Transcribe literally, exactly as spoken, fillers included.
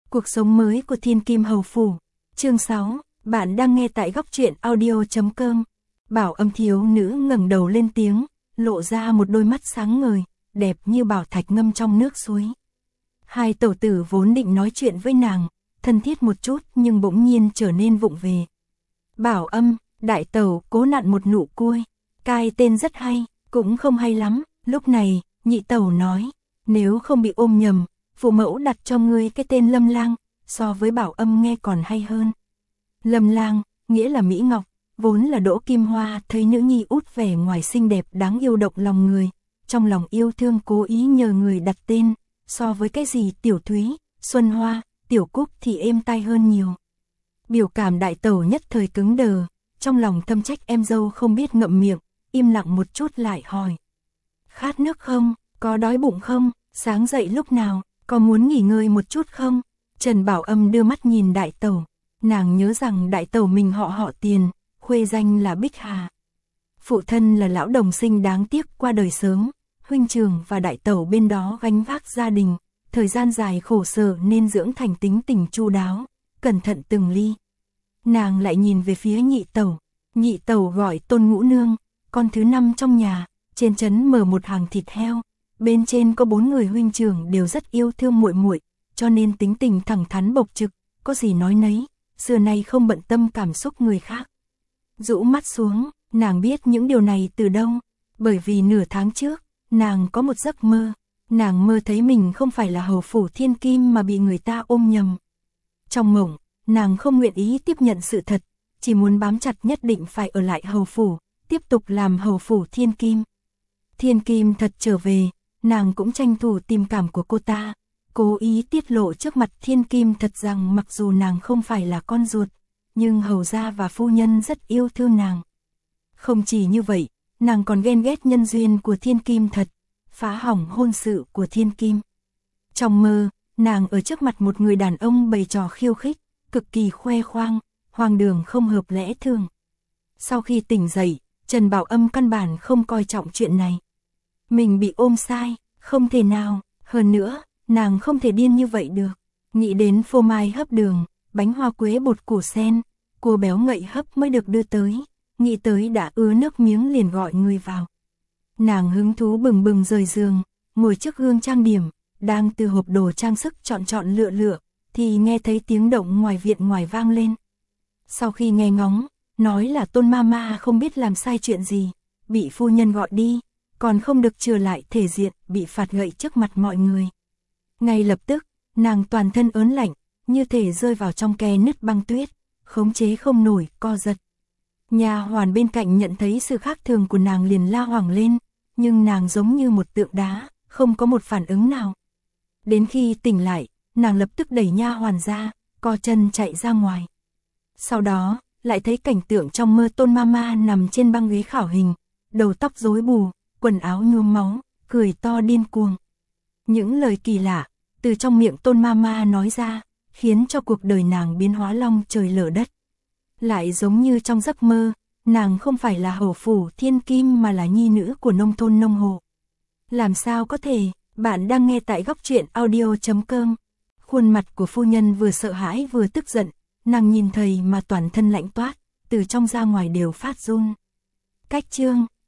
Cuộc sống mới của Thiên Kim Hầu Phủ. Chương sáu, bạn đang nghe tại góc truyện audio chấm com. Bảo Âm thiếu nữ ngẩng đầu lên tiếng, lộ ra một đôi mắt sáng ngời, đẹp như bảo thạch ngâm trong nước suối. Hai tẩu tử vốn định nói chuyện với nàng, thân thiết một chút nhưng bỗng nhiên trở nên vụng về. Bảo Âm, đại tẩu cố nặn một nụ cui, cai tên rất hay, cũng không hay lắm. Lúc này, nhị tẩu nói, nếu không bị ôm nhầm, phụ mẫu đặt cho ngươi cái tên Lâm Lang, so với Bảo Âm nghe còn hay hơn. Lâm Lang, nghĩa là Mỹ Ngọc, vốn là Đỗ Kim Hoa thấy nữ nhi út vẻ ngoài xinh đẹp đáng yêu động lòng người, trong lòng yêu thương cố ý nhờ người đặt tên, so với cái gì Tiểu Thúy, Xuân Hoa, Tiểu Cúc thì êm tai hơn nhiều. Biểu cảm đại tẩu nhất thời cứng đờ, trong lòng thâm trách em dâu không biết ngậm miệng, im lặng một chút lại hỏi. Khát nước không, có đói bụng không, sáng dậy lúc nào, có muốn nghỉ ngơi một chút không? Trần Bảo Âm đưa mắt nhìn đại tẩu, nàng nhớ rằng đại tẩu mình họ họ Tiền, khuê danh là Bích Hà. Phụ thân là lão đồng sinh đáng tiếc qua đời sớm, huynh trưởng và đại tẩu bên đó gánh vác gia đình, thời gian dài khổ sở nên dưỡng thành tính tình chu đáo, cẩn thận từng ly. Nàng lại nhìn về phía nhị tẩu, nhị tẩu gọi Tôn Ngũ Nương, con thứ năm trong nhà, trên trấn mở một hàng thịt heo, bên trên có bốn người huynh trưởng đều rất yêu thương muội muội, cho nên tính tình thẳng thắn bộc trực, có gì nói nấy, xưa nay không bận tâm cảm xúc người khác. Rũ mắt xuống, nàng biết những điều này từ đâu, bởi vì nửa tháng trước, nàng có một giấc mơ, nàng mơ thấy mình không phải là hầu phủ Thiên Kim mà bị người ta ôm nhầm. Trong mộng, nàng không nguyện ý tiếp nhận sự thật, chỉ muốn bám chặt nhất định phải ở lại hầu phủ, tiếp tục làm hầu phủ Thiên Kim. Thiên Kim thật trở về, nàng cũng tranh thủ tình cảm của cô ta, cố ý tiết lộ trước mặt Thiên Kim thật rằng mặc dù nàng không phải là con ruột, nhưng hầu gia và phu nhân rất yêu thương nàng. Không chỉ như vậy, nàng còn ghen ghét nhân duyên của Thiên Kim thật, phá hỏng hôn sự của Thiên Kim. Trong mơ, nàng ở trước mặt một người đàn ông bày trò khiêu khích, cực kỳ khoe khoang, hoang đường không hợp lẽ thường. Sau khi tỉnh dậy, Trần Bảo Âm căn bản không coi trọng chuyện này. Mình bị ôm sai, không thể nào, hơn nữa, nàng không thể điên như vậy được. Nghĩ đến phô mai hấp đường, bánh hoa quế bột củ sen, cua béo ngậy hấp mới được đưa tới, nghĩ tới đã ứa nước miếng liền gọi người vào. Nàng hứng thú bừng bừng rời giường, ngồi trước gương trang điểm, đang từ hộp đồ trang sức chọn chọn lựa lựa, thì nghe thấy tiếng động ngoài viện ngoài vang lên. Sau khi nghe ngóng, nói là Tôn Mama không biết làm sai chuyện gì, bị phu nhân gọi đi, còn không được trừ lại thể diện, bị phạt gậy trước mặt mọi người. Ngay lập tức, nàng toàn thân ớn lạnh, như thể rơi vào trong ke nứt băng tuyết, khống chế không nổi, co giật. Nhà hoàn bên cạnh nhận thấy sự khác thường của nàng liền la hoảng lên, nhưng nàng giống như một tượng đá, không có một phản ứng nào. Đến khi tỉnh lại, nàng lập tức đẩy nha hoàn ra, co chân chạy ra ngoài. Sau đó, lại thấy cảnh tượng trong mơ Tôn Mama nằm trên băng ghế khảo hình, đầu tóc rối bù, quần áo nhuốm máu, cười to điên cuồng. Những lời kỳ lạ từ trong miệng Tôn Mama nói ra, khiến cho cuộc đời nàng biến hóa long trời lở đất. Lại giống như trong giấc mơ, nàng không phải là hầu phủ Thiên Kim mà là nhi nữ của nông thôn nông hộ. Làm sao có thể, bạn đang nghe tại góc truyện audio chấm com. Khuôn mặt của phu nhân vừa sợ hãi vừa tức giận, nàng nhìn thầy mà toàn thân lạnh toát, từ trong ra ngoài đều phát run. Cách chương,